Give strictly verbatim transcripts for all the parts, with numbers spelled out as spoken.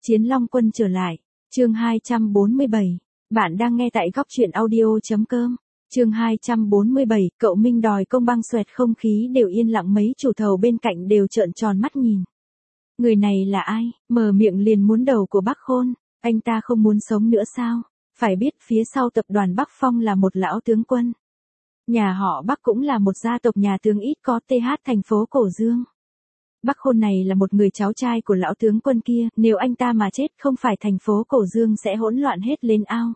Chiến Long Quân trở lại. Chương hai trăm bốn mươi bảy. Bạn đang nghe tại góc truyện audio.com. Chương hai trăm bốn mươi bảy, cậu Minh đòi công băng xoẹt, không khí đều yên lặng, mấy chủ thầu bên cạnh đều trợn tròn mắt nhìn. Người này là ai, mở miệng liền muốn đầu của Bắc Khôn, anh ta không muốn sống nữa sao? Phải biết phía sau tập đoàn Bắc Phong là một lão tướng quân. Nhà họ Bắc cũng là một gia tộc nhà tướng ít có th thành phố Cổ Dương. Bắc Khôn này là một người cháu trai của lão tướng quân kia, nếu anh ta mà chết không phải thành phố Cổ Dương sẽ hỗn loạn hết lên ao.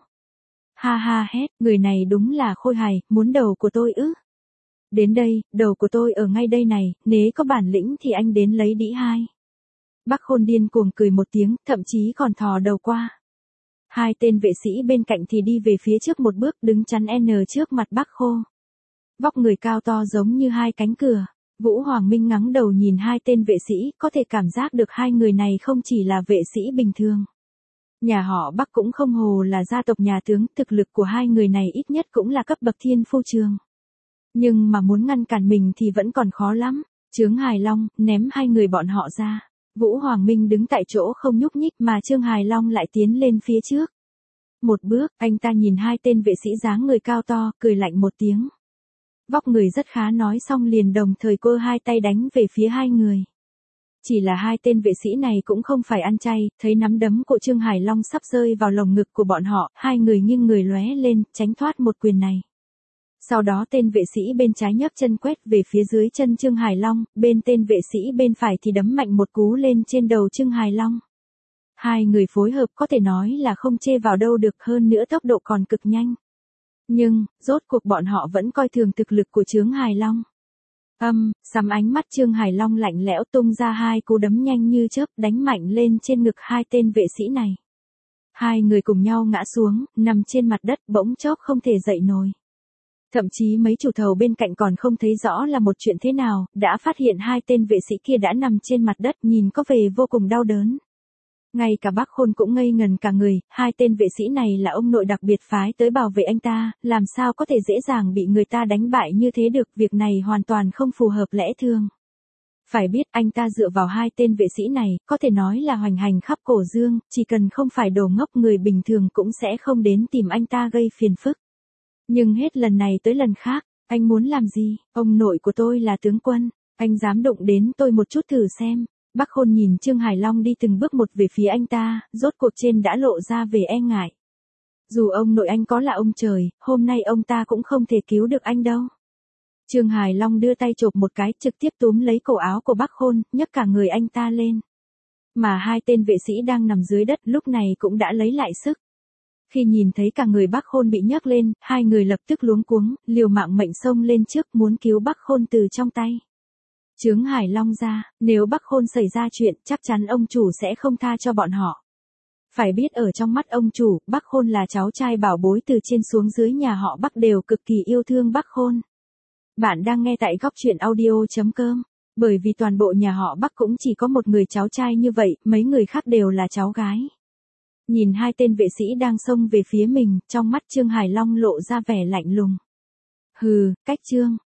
Ha ha hét, người này đúng là khôi hài, muốn đầu của tôi ư? Đến đây, đầu của tôi ở ngay đây này, nếu có bản lĩnh thì anh đến lấy đĩ hai. Bắc Khôn điên cuồng cười một tiếng, thậm chí còn thò đầu qua. Hai tên vệ sĩ bên cạnh thì đi về phía trước một bước, đứng chắn N trước mặt Bắc Khôn. Vóc người cao to giống như hai cánh cửa. Vũ Hoàng Minh ngẩng đầu nhìn hai tên vệ sĩ, có thể cảm giác được hai người này không chỉ là vệ sĩ bình thường. Nhà họ Bắc cũng không hồ là gia tộc nhà tướng, thực lực của hai người này ít nhất cũng là cấp bậc thiên phu trường. Nhưng mà muốn ngăn cản mình thì vẫn còn khó lắm. Chướng Hải Long, ném hai người bọn họ ra. Vũ Hoàng Minh đứng tại chỗ không nhúc nhích mà Trương Hải Long lại tiến lên phía trước. Một bước, anh ta nhìn hai tên vệ sĩ dáng người cao to, cười lạnh một tiếng. Vóc người rất khá, nói xong liền đồng thời cơ hai tay đánh về phía hai người. Chỉ là hai tên vệ sĩ này cũng không phải ăn chay, thấy nắm đấm của Trương Hải Long sắp rơi vào lồng ngực của bọn họ, hai người nghiêng người lóe lên, tránh thoát một quyền này. Sau đó tên vệ sĩ bên trái nhấc chân quét về phía dưới chân Trương Hải Long, bên tên vệ sĩ bên phải thì đấm mạnh một cú lên trên đầu Trương Hải Long. Hai người phối hợp có thể nói là không chê vào đâu được, hơn nữa tốc độ còn cực nhanh. Nhưng, rốt cuộc bọn họ vẫn coi thường thực lực của Trương Hải Long. Âm, sắm ánh mắt Trương Hải Long lạnh lẽo tung ra hai cú đấm nhanh như chớp đánh mạnh lên trên ngực hai tên vệ sĩ này. Hai người cùng nhau ngã xuống, nằm trên mặt đất bỗng chốc không thể dậy nổi. Thậm chí mấy chủ thầu bên cạnh còn không thấy rõ là một chuyện thế nào, đã phát hiện hai tên vệ sĩ kia đã nằm trên mặt đất nhìn có vẻ vô cùng đau đớn. Ngay cả Bắc Khôn cũng ngây ngần cả người, hai tên vệ sĩ này là ông nội đặc biệt phái tới bảo vệ anh ta, làm sao có thể dễ dàng bị người ta đánh bại như thế được, việc này hoàn toàn không phù hợp lẽ thường. Phải biết anh ta dựa vào hai tên vệ sĩ này, có thể nói là hoành hành khắp Cổ Dương, chỉ cần không phải đồ ngốc người bình thường cũng sẽ không đến tìm anh ta gây phiền phức. Nhưng hết lần này tới lần khác, anh muốn làm gì? Ông nội của tôi là tướng quân, anh dám đụng đến tôi một chút thử xem. Bắc Khôn nhìn Trương Hải Long đi từng bước một về phía anh ta, rốt cuộc trên đã lộ ra về e ngại. Dù ông nội anh có là ông trời, hôm nay ông ta cũng không thể cứu được anh đâu. Trương Hải Long đưa tay chộp một cái, trực tiếp túm lấy cổ áo của Bắc Khôn, nhấc cả người anh ta lên. Mà hai tên vệ sĩ đang nằm dưới đất lúc này cũng đã lấy lại sức. Khi nhìn thấy cả người Bắc Khôn bị nhấc lên, hai người lập tức luống cuống, liều mạng mệnh xông lên trước muốn cứu Bắc Khôn từ trong tay Chướng Hải Long ra, nếu Bắc Khôn xảy ra chuyện chắc chắn ông chủ sẽ không tha cho bọn họ. Phải biết ở trong mắt ông chủ, Bắc Khôn là cháu trai bảo bối, từ trên xuống dưới nhà họ Bắc đều cực kỳ yêu thương Bắc Khôn. Bạn đang nghe tại góc truyện audio.com, bởi vì toàn bộ nhà họ Bắc cũng chỉ có một người cháu trai như vậy, mấy người khác đều là cháu gái. Nhìn hai tên vệ sĩ đang xông về phía mình, trong mắt Trương Hải Long lộ ra vẻ lạnh lùng. Hừ, cách Trương,